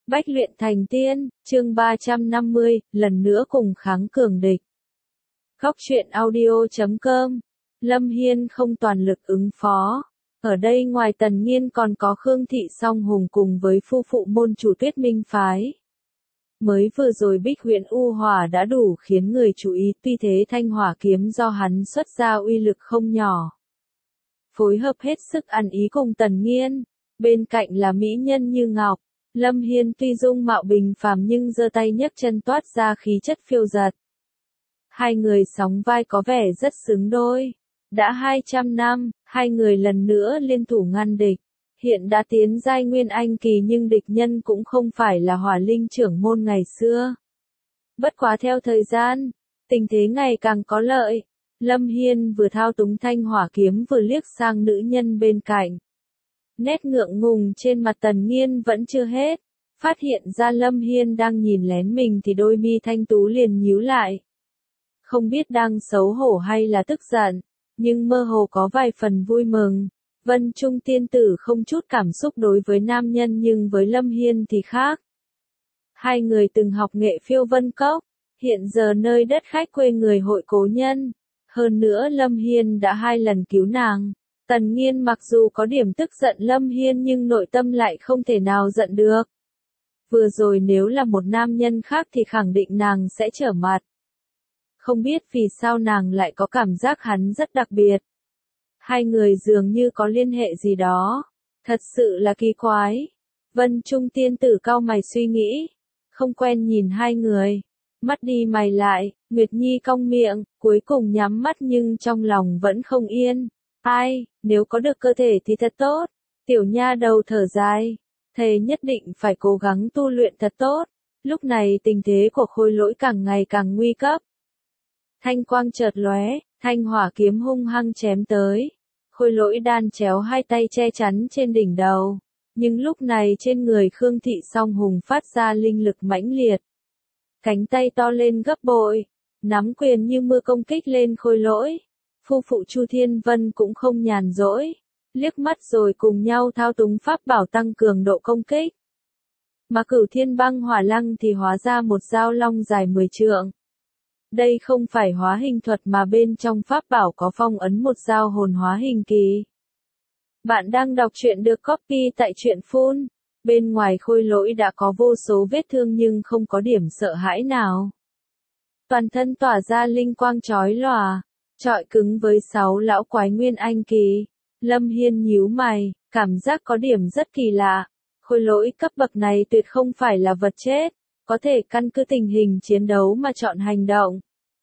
Bách luyện thành tiên, chương 350, lần nữa cùng kháng cường địch. Góc truyện audio.com. Lâm Hiên không toàn lực ứng phó. Ở đây ngoài Tần Nghiên còn có Khương Thị Song Hùng cùng với phu phụ môn chủ Tuyết Minh Phái. Mới vừa rồi Bích Huyền U Hỏa đã đủ khiến người chú ý, tuy thế thanh hỏa kiếm do hắn xuất ra uy lực không nhỏ. Phối hợp hết sức ăn ý cùng Tần Nghiên, bên cạnh là mỹ nhân như ngọc. Lâm Hiên tuy dung mạo bình phàm nhưng giơ tay nhấc chân toát ra khí chất phiêu dật. Hai người sóng vai có vẻ rất xứng đôi. Đã 200 năm, hai người lần nữa liên thủ ngăn địch. Hiện đã tiến giai nguyên anh kỳ nhưng địch nhân cũng không phải là Hỏa Linh trưởng môn ngày xưa. Bất quá theo thời gian, tình thế ngày càng có lợi. Lâm Hiên vừa thao túng thanh hỏa kiếm vừa liếc sang nữ nhân bên cạnh. Nét ngượng ngùng trên mặt Tần Nghiên vẫn chưa hết. Phát hiện ra Lâm Hiên đang nhìn lén mình thì đôi mi thanh tú liền nhíu lại. Không biết đang xấu hổ hay là tức giận, nhưng mơ hồ có vài phần vui mừng. Vân Trung tiên tử không chút cảm xúc đối với nam nhân nhưng với Lâm Hiên thì khác. Hai người từng học nghệ phiêu vân cốc, hiện giờ nơi đất khách quê người hội cố nhân. Hơn nữa Lâm Hiên đã 2 lần cứu nàng. Tần Nghiên mặc dù có điểm tức giận Lâm Hiên nhưng nội tâm lại không thể nào giận được. Vừa rồi nếu là một nam nhân khác thì khẳng định nàng sẽ trở mặt. Không biết vì sao nàng lại có cảm giác hắn rất đặc biệt. Hai người dường như có liên hệ gì đó. Thật sự là kỳ quái. Vân Trung tiên tử cau mày suy nghĩ. Không quen nhìn hai người. Mắt đi mày lại, Nguyệt Nhi cong miệng, cuối cùng nhắm mắt nhưng trong lòng vẫn không yên. Ai, nếu có được cơ thể thì thật tốt. Tiểu nha đầu thở dài. Thầy nhất định phải cố gắng tu luyện thật tốt. Lúc này tình thế của Khôi Lỗi càng ngày càng nguy cấp. Thanh quang chợt lóe, thanh hỏa kiếm hung hăng chém tới. Khôi Lỗi đan chéo hai tay che chắn trên đỉnh đầu. Nhưng lúc này trên người Khương Thị Song Hùng phát ra linh lực mãnh liệt. Cánh tay to lên gấp bội, nắm quyền như mưa công kích lên Khôi Lỗi. Phu phụ Chu Thiên Vân cũng không nhàn rỗi, liếc mắt rồi cùng nhau thao túng pháp bảo tăng cường độ công kích. Mà Cửu Thiên Băng Hỏa Lăng thì hóa ra một dao long dài 10 trượng. Đây không phải hóa hình thuật mà bên trong pháp bảo có phong ấn một dao hồn hóa hình kỳ. Bạn đang đọc truyện được copy tại truyện Phun. Bên ngoài Khôi Lỗi đã có vô số vết thương nhưng không có điểm sợ hãi nào. Toàn thân tỏa ra linh quang chói lòa, chọi cứng với 6 lão quái nguyên anh kỳ. Lâm Hiên nhíu mày, cảm giác có điểm rất kỳ lạ. Khôi Lỗi cấp bậc này tuyệt không phải là vật chết, có thể căn cứ tình hình chiến đấu mà chọn hành động.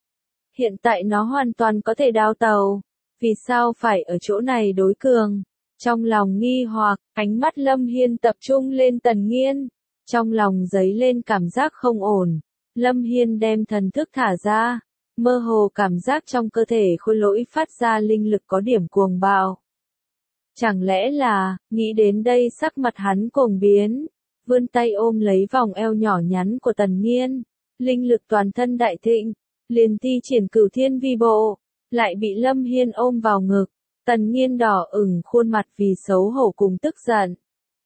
Hiện tại nó hoàn toàn có thể đào tàu. Vì sao phải ở chỗ này đối cường? Trong lòng nghi hoặc, ánh mắt Lâm Hiên tập trung lên Tần Nghiên. Trong lòng dấy lên cảm giác không ổn. Lâm Hiên đem thần thức thả ra. Mơ hồ cảm giác trong cơ thể Khôi Lỗi phát ra linh lực có điểm cuồng bạo. Chẳng lẽ là, nghĩ đến đây sắc mặt hắn cuồng biến. Vươn tay ôm lấy vòng eo nhỏ nhắn của Tần Nghiên. Linh lực toàn thân đại thịnh. Liền thi triển Cửu Thiên Vi Bộ. Lại bị Lâm Hiên ôm vào ngực. Tần Nghiên đỏ ửng khuôn mặt vì xấu hổ cùng tức giận.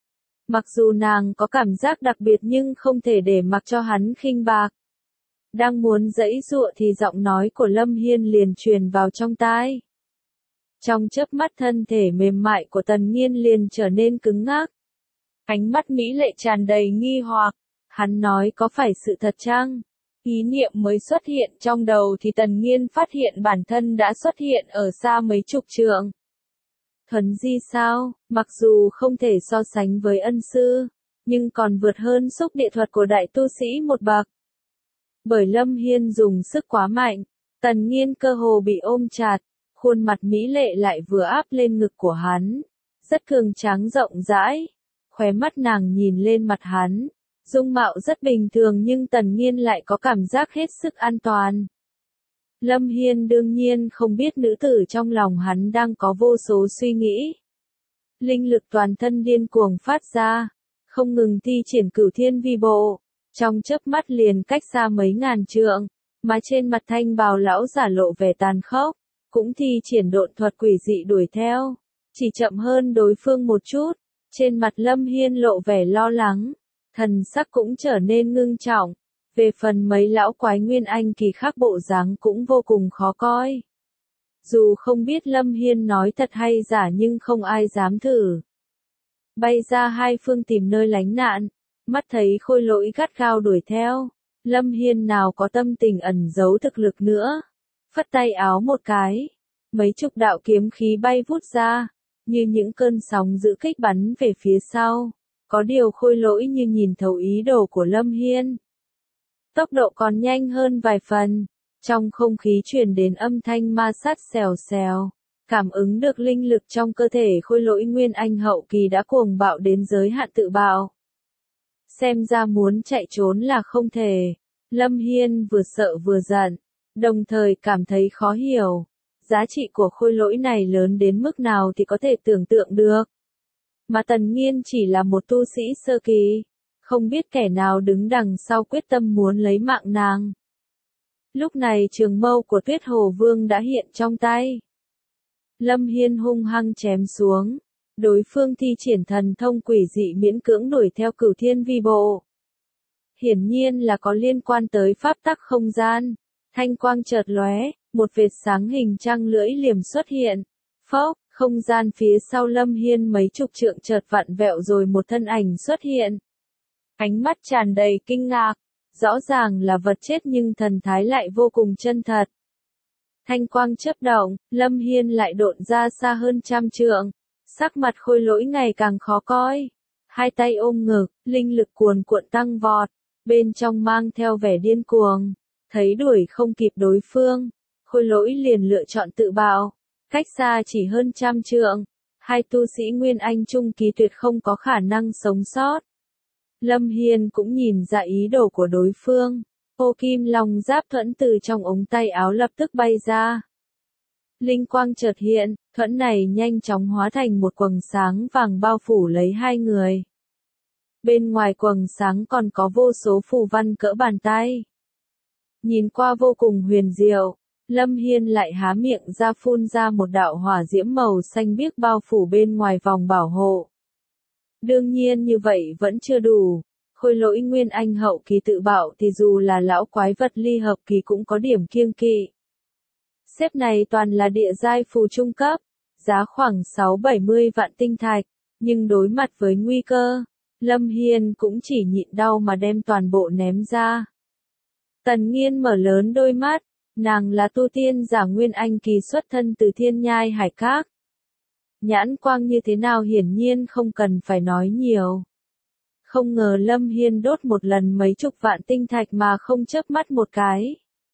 Mặc dù nàng có cảm giác đặc biệt nhưng không thể để mặc cho hắn khinh bạc. Đang muốn giãy giụa thì giọng nói của Lâm Hiên liền truyền vào trong tai. Trong chớp mắt thân thể mềm mại của Tần Nghiên liền trở nên cứng ngắc. Ánh mắt mỹ lệ tràn đầy nghi hoặc. Hắn nói có phải sự thật chăng? Ý niệm mới xuất hiện trong đầu thì Tần Nghiên phát hiện bản thân đã xuất hiện ở xa mấy chục trượng. Thuấn di sao, mặc dù không thể so sánh với ân sư, nhưng còn vượt hơn xúc địa thuật của đại tu sĩ một bậc. Bởi Lâm Hiên dùng sức quá mạnh, Tần Nghiên cơ hồ bị ôm chặt, khuôn mặt mỹ lệ lại vừa áp lên ngực của hắn, rất cường tráng rộng rãi, khóe mắt nàng nhìn lên mặt hắn. Dung mạo rất bình thường nhưng Tần Nghiên lại có cảm giác hết sức an toàn. Lâm Hiên đương nhiên không biết nữ tử trong lòng hắn đang có vô số suy nghĩ. Linh lực toàn thân điên cuồng phát ra, không ngừng thi triển Cửu Thiên Vi Bộ, trong chớp mắt liền cách xa mấy ngàn trượng, mà trên mặt thanh bào lão giả lộ vẻ tàn khốc, cũng thi triển độn thuật quỷ dị đuổi theo, chỉ chậm hơn đối phương một chút. Trên mặt Lâm Hiên lộ vẻ lo lắng. thần sắc cũng trở nên ngưng trọng. Về phần mấy lão quái Nguyên Anh kỳ khác bộ dáng cũng vô cùng khó coi. Dù không biết Lâm Hiên nói thật hay giả nhưng không ai dám thử. Bay ra hai phương tìm nơi lánh nạn, mắt thấy Khôi Lỗi gắt gao đuổi theo. Lâm Hiên nào có tâm tình ẩn giấu thực lực nữa. Phất tay áo một cái. Mấy chục đạo kiếm khí bay vút ra, như những cơn sóng dữ kích bắn về phía sau. Có điều Khôi Lỗi như nhìn thấu ý đồ của Lâm Hiên. Tốc độ còn nhanh hơn vài phần. Trong không khí truyền đến âm thanh ma sát xèo xèo. Cảm ứng được linh lực trong cơ thể Khôi Lỗi Nguyên Anh hậu kỳ đã cuồng bạo đến giới hạn tự bạo. Xem ra muốn chạy trốn là không thể. Lâm Hiên vừa sợ vừa giận, đồng thời cảm thấy khó hiểu. Giá trị của Khôi Lỗi này lớn đến mức nào thì có thể tưởng tượng được. Mà Tần Nghiên chỉ là một tu sĩ sơ kỳ, không biết kẻ nào đứng đằng sau quyết tâm muốn lấy mạng nàng. Lúc này trường mâu của Tuyết Hồ Vương đã hiện trong tay. Lâm Hiên hung hăng chém xuống. Đối phương thi triển thần thông quỷ dị miễn cưỡng đuổi theo Cửu Thiên Vi Bộ. Hiển nhiên là có liên quan tới pháp tắc không gian. Thanh quang chợt lóe, một vệt sáng hình trăng lưỡi liềm xuất hiện. Phốc, không gian phía sau Lâm Hiên mấy chục trượng chợt vặn vẹo rồi một thân ảnh xuất hiện. Ánh mắt tràn đầy kinh ngạc, rõ ràng là vật chết nhưng thần thái lại vô cùng chân thật. Thanh quang chớp động, Lâm Hiên lại độn ra xa hơn trăm trượng. Sắc mặt Khôi Lỗi ngày càng khó coi. Hai tay ôm ngực, linh lực cuồn cuộn tăng vọt, bên trong mang theo vẻ điên cuồng. Thấy đuổi không kịp đối phương, Khôi Lỗi liền lựa chọn tự bạo. Cách xa chỉ hơn trăm trượng, hai tu sĩ Nguyên Anh trung kỳ tuyệt không có khả năng sống sót. Lâm Hiên cũng nhìn ra ý đồ của đối phương. Ô kim long giáp thuẫn từ trong ống tay áo lập tức bay ra. Linh quang chợt hiện, thuẫn này nhanh chóng hóa thành một quầng sáng vàng bao phủ lấy hai người. Bên ngoài quầng sáng còn có vô số phù văn cỡ bàn tay. Nhìn qua vô cùng huyền diệu, Lâm Hiên lại há miệng ra phun ra một đạo hỏa diễm màu xanh biếc bao phủ bên ngoài vòng bảo hộ. Đương nhiên như vậy vẫn chưa đủ. Khôi Lỗi Nguyên Anh hậu kỳ tự bạo thì dù là lão quái vật ly hợp kỳ cũng có điểm kiêng kỵ. Xếp này toàn là địa giai phù trung cấp, giá khoảng 6-70 vạn tinh thạch, nhưng đối mặt với nguy cơ, Lâm Hiên cũng chỉ nhịn đau mà đem toàn bộ ném ra. Tần Nghiên mở lớn đôi mắt, nàng là tu tiên giả Nguyên Anh kỳ xuất thân từ Thiên Nhai Hải Các. Nhãn quang như thế nào hiển nhiên không cần phải nói nhiều. Không ngờ Lâm Hiên đốt một lần mấy chục vạn tinh thạch mà không chớp mắt một cái.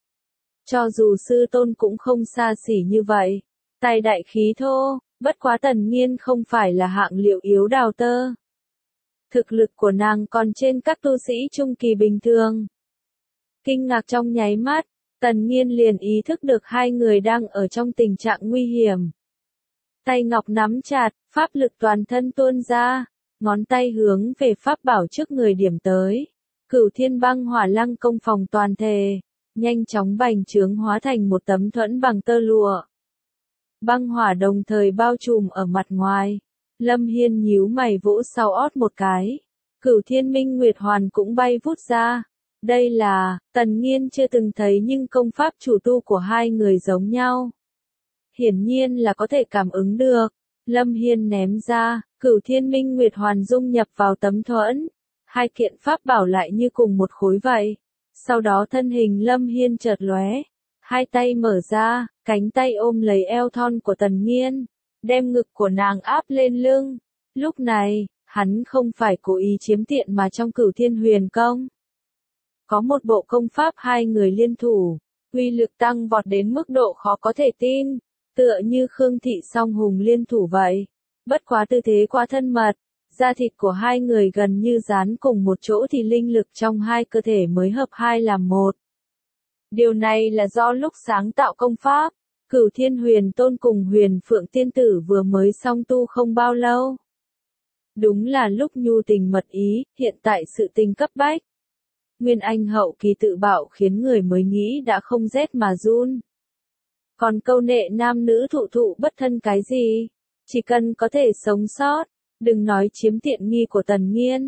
Cho dù sư tôn cũng không xa xỉ như vậy. Tài đại khí thô, bất quá Tần Nghiên không phải là hạng liệu yếu đào tơ. Thực lực của nàng còn trên các tu sĩ trung kỳ bình thường. Kinh ngạc trong nháy mắt, Tần Nghiên liền ý thức được hai người đang ở trong tình trạng nguy hiểm. Tay ngọc nắm chặt, pháp lực toàn thân tuôn ra, ngón tay hướng về pháp bảo trước người điểm tới. Cửu Thiên Băng Hỏa Lăng công phòng toàn thể, nhanh chóng bành trướng hóa thành một tấm thuẫn bằng tơ lụa. Băng hỏa đồng thời bao trùm ở mặt ngoài. Lâm Hiên nhíu mày vỗ sau ót một cái. Cửu Thiên Minh Nguyệt Hoàn cũng bay vút ra. Đây là, Tần Nghiên chưa từng thấy nhưng công pháp chủ tu của hai người giống nhau. Hiển nhiên là có thể cảm ứng được. Lâm Hiên ném ra, Cửu Thiên Minh Nguyệt Hoàn dung nhập vào tấm thuẫn. Hai kiện pháp bảo lại như cùng một khối vậy. Sau đó thân hình Lâm Hiên chợt lóe. Hai tay mở ra, cánh tay ôm lấy eo thon của Tần Nghiên, đem ngực của nàng áp lên lưng. Lúc này, hắn không phải cố ý chiếm tiện mà trong Cửu Thiên Huyền Công. Có một bộ công pháp hai người liên thủ, uy lực tăng vọt đến mức độ khó có thể tin, tựa như Khương Thị song hùng liên thủ vậy. Bất quá tư thế quá thân mật, da thịt của hai người gần như dán cùng một chỗ thì linh lực trong hai cơ thể mới hợp hai làm một. Điều này là do lúc sáng tạo công pháp, Cửu Thiên Huyền Tôn cùng Huyền Phượng Tiên Tử vừa mới song tu không bao lâu. Đúng là lúc nhu tình mật ý, hiện tại sự tình cấp bách. Nguyên Anh hậu kỳ tự bạo khiến người mới nghĩ đã không rét mà run. Còn câu nệ nam nữ thụ thụ bất thân cái gì? Chỉ cần có thể sống sót, đừng nói chiếm tiện nghi của Tần Nghiên.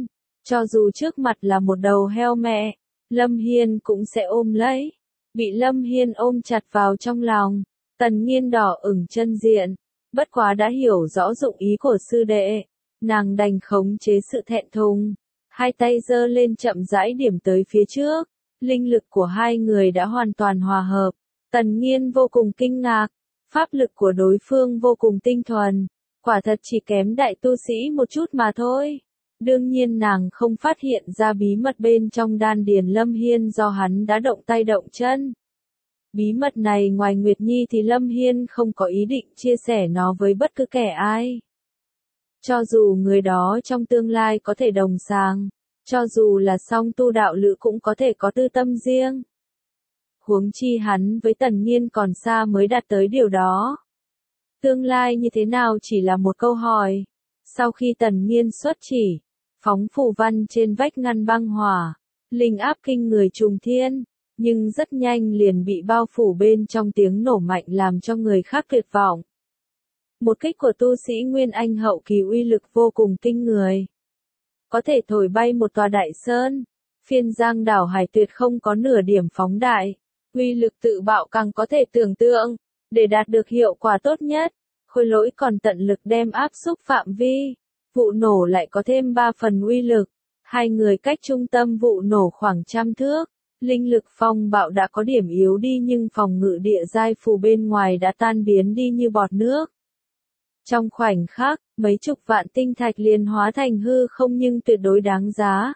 Cho dù trước mặt là một đầu heo mẹ, Lâm Hiên cũng sẽ ôm lấy. Bị Lâm Hiên ôm chặt vào trong lòng, Tần Nghiên đỏ ửng chân diện, bất quá đã hiểu rõ dụng ý của sư đệ, nàng đành khống chế sự thẹn thùng, hai tay giơ lên chậm rãi điểm tới phía trước, linh lực của hai người đã hoàn toàn hòa hợp, Tần Nghiên vô cùng kinh ngạc, pháp lực của đối phương vô cùng tinh thuần, quả thật chỉ kém đại tu sĩ một chút mà thôi. Đương nhiên nàng không phát hiện ra bí mật bên trong đan điền Lâm Hiên do hắn đã động tay động chân. Bí mật này ngoài Nguyệt Nhi thì Lâm Hiên không có ý định chia sẻ nó với bất cứ kẻ ai. Cho dù người đó trong tương lai có thể đồng sàng, cho dù là song tu đạo lữ cũng có thể có tư tâm riêng. Huống chi hắn với Tần Nghiên còn xa mới đạt tới điều đó. Tương lai như thế nào chỉ là một câu hỏi. Sau khi Tần Nghiên xuất chỉ, phóng phù văn trên vách ngăn băng hỏa, linh áp kinh người trùng thiên, nhưng rất nhanh liền bị bao phủ bên trong tiếng nổ mạnh làm cho người khác tuyệt vọng. Một kích của tu sĩ Nguyên Anh hậu kỳ uy lực vô cùng kinh người. Có thể thổi bay một tòa đại sơn, phiên giang đảo hải tuyệt không có nửa điểm phóng đại, uy lực tự bạo càng có thể tưởng tượng, để đạt được hiệu quả tốt nhất, Khôi Lỗi còn tận lực đem áp xúc phạm vi, vụ nổ lại có thêm 3 phần uy lực, hai người cách trung tâm vụ nổ khoảng 100 thước. Linh lực phong bạo đã có điểm yếu đi nhưng phòng ngự địa giai phù bên ngoài đã tan biến đi như bọt nước. Trong khoảnh khắc, mấy chục vạn tinh thạch liền hóa thành hư không nhưng tuyệt đối đáng giá.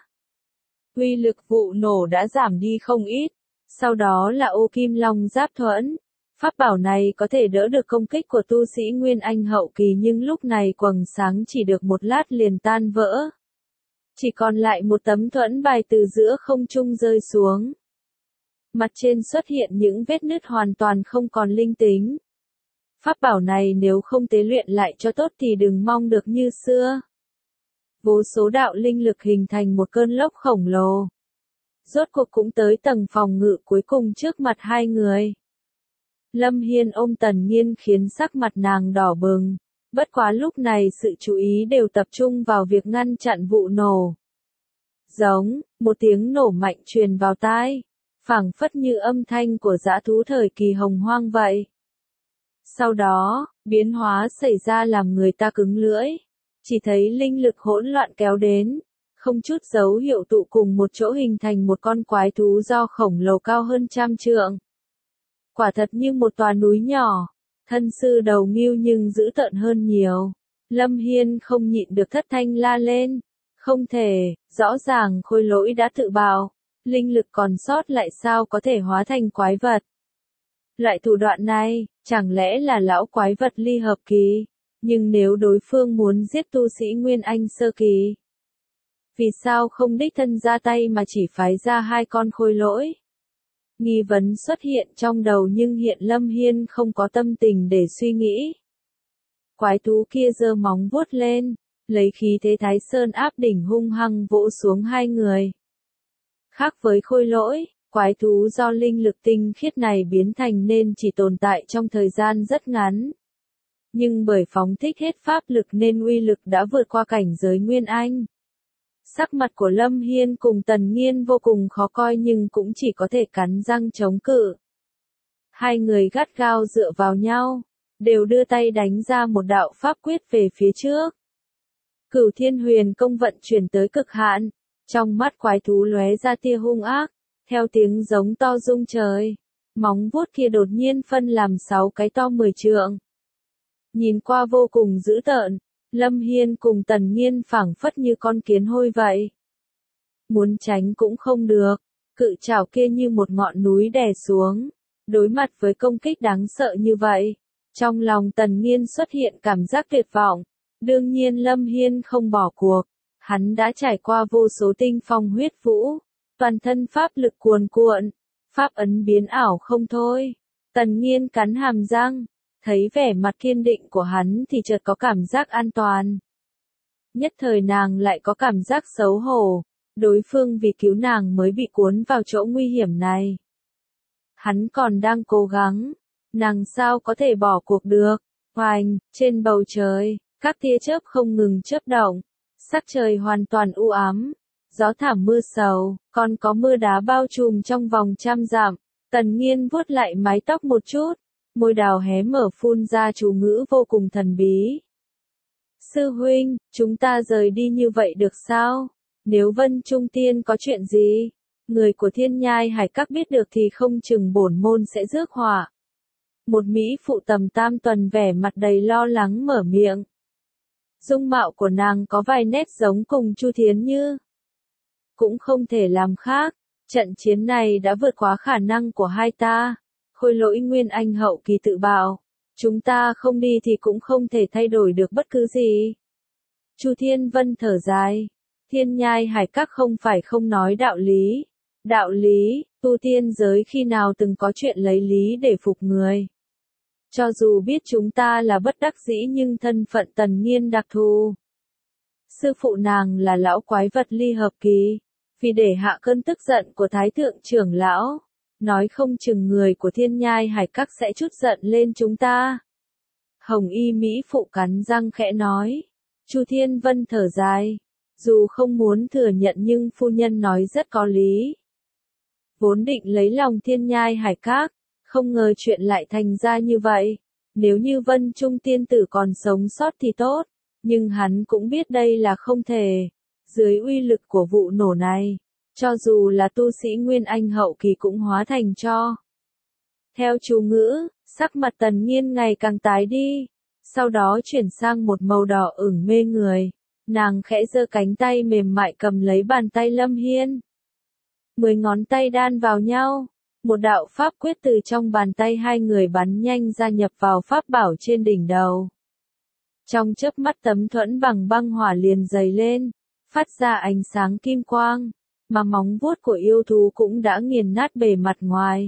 Uy lực vụ nổ đã giảm đi không ít, sau đó là ô kim long giáp thuẫn. Pháp bảo này có thể đỡ được công kích của tu sĩ Nguyên Anh hậu kỳ nhưng lúc này quầng sáng chỉ được một lát liền tan vỡ. Chỉ còn lại một tấm thuẫn bài từ giữa không trung rơi xuống. Mặt trên xuất hiện những vết nứt hoàn toàn không còn linh tính. Pháp bảo này nếu không tế luyện lại cho tốt thì đừng mong được như xưa. Vô số đạo linh lực hình thành một cơn lốc khổng lồ. Rốt cuộc cũng tới tầng phòng ngự cuối cùng trước mặt hai người. Lâm Hiên ôm Tần Nghiên khiến sắc mặt nàng đỏ bừng. Bất quá lúc này sự chú ý đều tập trung vào việc ngăn chặn vụ nổ. Giống, một tiếng nổ mạnh truyền vào tai, phảng phất như âm thanh của dã thú thời kỳ hồng hoang vậy. Sau đó, biến hóa xảy ra làm người ta cứng lưỡi, chỉ thấy linh lực hỗn loạn kéo đến, không chút dấu hiệu tụ cùng một chỗ hình thành một con quái thú do khổng lồ cao hơn 100 trượng. Quả thật như một tòa núi nhỏ. Thân sư đầu ngưu nhưng dữ tợn hơn nhiều. Lâm Hiên không nhịn được thất thanh la lên. Không thể, rõ ràng Khôi Lỗi đã tự bạo. Linh lực còn sót lại sao có thể hóa thành quái vật. Loại thủ đoạn này, chẳng lẽ là lão quái vật ly hợp kỳ. Nhưng nếu đối phương muốn giết tu sĩ Nguyên Anh sơ kỳ, vì sao không đích thân ra tay mà chỉ phái ra 2 con Khôi Lỗi? Nghi vấn xuất hiện trong đầu nhưng hiện Lâm Hiên không có tâm tình để suy nghĩ. Quái thú kia giơ móng vuốt lên, lấy khí thế Thái Sơn áp đỉnh hung hăng vỗ xuống hai người. Khác với Khôi Lỗi, quái thú do linh lực tinh khiết này biến thành nên chỉ tồn tại trong thời gian rất ngắn. Nhưng bởi phóng thích hết pháp lực nên uy lực đã vượt qua cảnh giới Nguyên Anh. Sắc mặt của Lâm Hiên cùng Tần Nghiên vô cùng khó coi nhưng cũng chỉ có thể cắn răng chống cự. Hai người gắt gao dựa vào nhau, đều đưa tay đánh ra một đạo pháp quyết về phía trước. Cửu Thiên Huyền Công vận chuyển tới cực hạn, trong mắt quái thú lóe ra tia hung ác, theo tiếng giống to rung trời, móng vuốt kia đột nhiên phân làm 6 cái to 10 trượng. Nhìn qua vô cùng dữ tợn. Lâm Hiên cùng Tần Nghiên phảng phất như con kiến hôi vậy. Muốn tránh cũng không được, cự trảo kia như một ngọn núi đè xuống. Đối mặt với công kích đáng sợ như vậy, trong lòng Tần Nghiên xuất hiện cảm giác tuyệt vọng. Đương nhiên Lâm Hiên không bỏ cuộc, hắn đã trải qua vô số tinh phong huyết vũ, toàn thân pháp lực cuồn cuộn, pháp ấn biến ảo không thôi. Tần Nghiên cắn hàm răng. Thấy vẻ mặt kiên định của hắn thì chợt có cảm giác an toàn. Nhất thời nàng lại có cảm giác xấu hổ, đối phương vì cứu nàng mới bị cuốn vào chỗ nguy hiểm này. Hắn còn đang cố gắng, nàng sao có thể bỏ cuộc được. Oanh, trên bầu trời, các tia chớp không ngừng chớp động, sắc trời hoàn toàn u ám, gió thảm mưa sầu, còn có mưa đá bao trùm trong vòng 100 dặm. Tần Nghiên vuốt lại mái tóc một chút, môi đào hé mở phun ra chú ngữ vô cùng thần bí. Sư huynh, chúng ta rời đi như vậy được sao? Nếu Vân Trung Tiên có chuyện gì, người của Thiên Nhai Hải Các biết được thì không chừng bổn môn sẽ rước họa. Một mỹ phụ tầm tam tuần vẻ mặt đầy lo lắng mở miệng. Dung mạo của nàng có vài nét giống cùng Chu Thiến Như. Cũng không thể làm khác, trận chiến này đã vượt quá khả năng của hai ta. Khôi Lỗi Nguyên Anh hậu kỳ tự bảo, chúng ta không đi thì cũng không thể thay đổi được bất cứ gì. Chu Thiên Vân thở dài, Thiên Nhai Hải Các không phải không nói đạo lý. Đạo lý, tu tiên giới khi nào từng có chuyện lấy lý để phục người. Cho dù biết chúng ta là bất đắc dĩ nhưng thân phận Tần Nghiên đặc thù. Sư phụ nàng là lão quái vật ly hợp kỳ, vì để hạ cơn tức giận của Thái Thượng trưởng lão, nói không chừng người của Thiên Nhai Hải Các sẽ chút giận lên chúng ta. Hồng y mỹ phụ cắn răng khẽ nói. Chu Thiên Vân thở dài, dù không muốn thừa nhận nhưng phu nhân nói rất có lý. Vốn định lấy lòng Thiên Nhai Hải Các, không ngờ chuyện lại thành ra như vậy. Nếu như Vân Trung tiên tử còn sống sót thì tốt, nhưng hắn cũng biết đây là không thể. Dưới uy lực của vụ nổ này, cho dù là tu sĩ Nguyên Anh hậu kỳ cũng hóa thành tro. Theo chú ngữ, sắc mặt Tần Nghiên ngày càng tái đi, sau đó chuyển sang một màu đỏ ửng mê người. Nàng khẽ giơ cánh tay mềm mại cầm lấy bàn tay Lâm Hiên. 10 ngón tay đan vào nhau, một đạo pháp quyết từ trong bàn tay hai người bắn nhanh gia nhập vào pháp bảo trên đỉnh đầu. Trong chớp mắt tấm thuẫn bằng băng hỏa liền dày lên, phát ra ánh sáng kim quang, mà móng vuốt của yêu thú cũng đã nghiền nát bề mặt ngoài.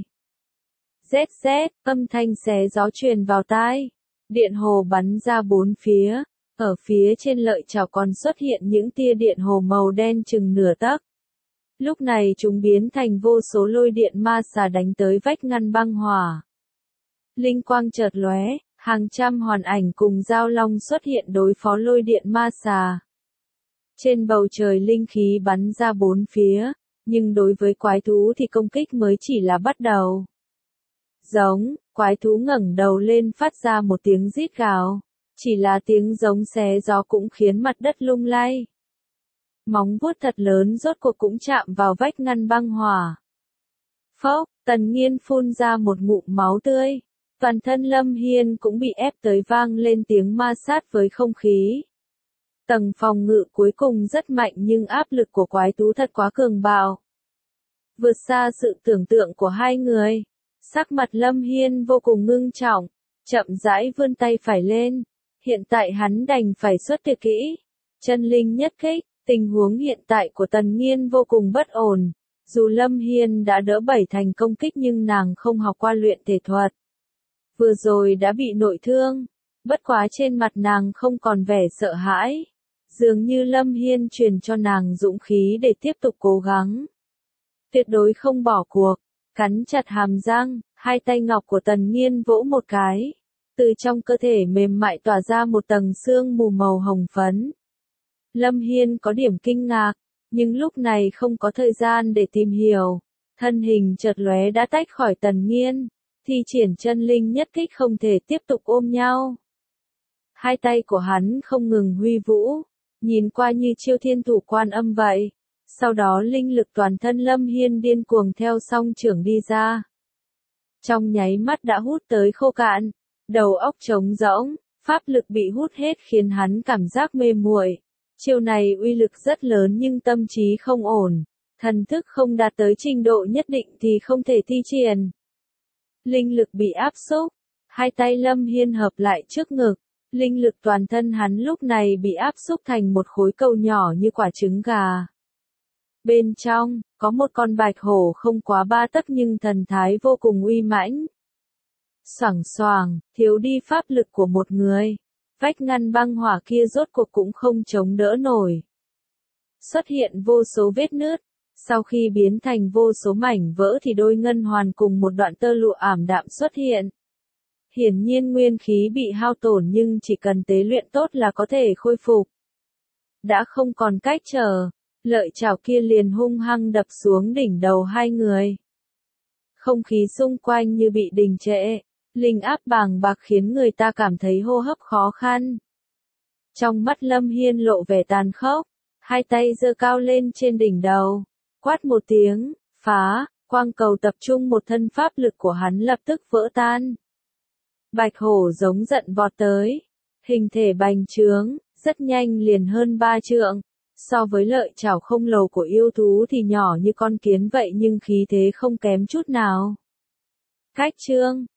Rét rét, âm thanh xé gió truyền vào tai, điện hồ bắn ra bốn phía, ở phía trên lợi chảo còn xuất hiện những tia điện hồ màu đen chừng nửa tấc. Lúc này chúng biến thành vô số lôi điện ma xà đánh tới vách ngăn băng hỏa. Linh quang chợt lóe, hàng trăm hoàn ảnh cùng giao long xuất hiện đối phó lôi điện ma xà. Trên bầu trời linh khí bắn ra bốn phía, nhưng đối với quái thú thì công kích mới chỉ là bắt đầu. Giống, quái thú ngẩng đầu lên phát ra một tiếng rít gào, chỉ là tiếng giống xé gió cũng khiến mặt đất lung lay. Móng vuốt thật lớn rốt cuộc cũng chạm vào vách ngăn băng hỏa. Phốc, Tần Nghiên phun ra một ngụm máu tươi, toàn thân Lâm Hiên cũng bị ép tới vang lên tiếng ma sát với không khí. Tầng phòng ngự cuối cùng rất mạnh nhưng áp lực của quái thú thật quá cường bạo. Vượt xa sự tưởng tượng của hai người, sắc mặt Lâm Hiên vô cùng ngưng trọng, chậm rãi vươn tay phải lên. Hiện tại hắn đành phải xuất tuyệt kỹ, chân linh nhất kích. Tình huống hiện tại của Tần Nghiên vô cùng bất ổn, dù Lâm Hiên đã đỡ 7 thành công kích nhưng nàng không học qua luyện thể thuật. Vừa rồi đã bị nội thương, bất quá trên mặt nàng không còn vẻ sợ hãi. Dường như Lâm Hiên truyền cho nàng dũng khí để tiếp tục cố gắng. Tuyệt đối không bỏ cuộc, cắn chặt hàm răng, hai tay ngọc của Tần Nghiên vỗ một cái. Từ trong cơ thể mềm mại tỏa ra một tầng sương mù màu hồng phấn. Lâm Hiên có điểm kinh ngạc, nhưng lúc này không có thời gian để tìm hiểu. Thân hình chợt lóe đã tách khỏi Tần Nghiên, thi triển chân linh nhất kích không thể tiếp tục ôm nhau. Hai tay của hắn không ngừng huy vũ, nhìn qua như chiêu thiên thủ quan âm vậy. Sau đó linh lực toàn thân Lâm Hiên điên cuồng theo song trưởng đi ra. Trong nháy mắt đã hút tới khô cạn, đầu óc trống rỗng, pháp lực bị hút hết khiến hắn cảm giác mê muội. Chiêu này uy lực rất lớn nhưng tâm trí không ổn, thần thức không đạt tới trình độ nhất định thì không thể thi triển. Linh lực bị áp xúc, hai tay Lâm Hiên hợp lại trước ngực, linh lực toàn thân hắn lúc này bị áp xúc thành một khối cầu nhỏ như quả trứng gà. Bên trong, có một con bạch hổ không quá 3 tấc nhưng thần thái vô cùng uy mãnh. Xoảng xoảng, thiếu đi pháp lực của một người. Vách ngăn băng hỏa kia rốt cuộc cũng không chống đỡ nổi. Xuất hiện vô số vết nứt, sau khi biến thành vô số mảnh vỡ thì đôi ngân hoàn cùng một đoạn tơ lụa ảm đạm xuất hiện. Hiển nhiên nguyên khí bị hao tổn nhưng chỉ cần tế luyện tốt là có thể khôi phục. Đã không còn cách chờ, Lợi chảo kia liền hung hăng đập xuống đỉnh đầu hai người. Không khí xung quanh như bị đình trệ, linh áp bàng bạc khiến người ta cảm thấy hô hấp khó khăn. Trong mắt Lâm Hiên lộ vẻ tàn khốc, hai tay giơ cao lên trên đỉnh đầu, quát một tiếng, phá, quang cầu tập trung một thân pháp lực của hắn lập tức vỡ tan. Bạch hổ giống giận vọt tới, hình thể bành trướng, rất nhanh liền hơn 3 trượng. So với lợi chảo không lồ của yêu thú thì nhỏ như con kiến vậy nhưng khí thế không kém chút nào. Cách chương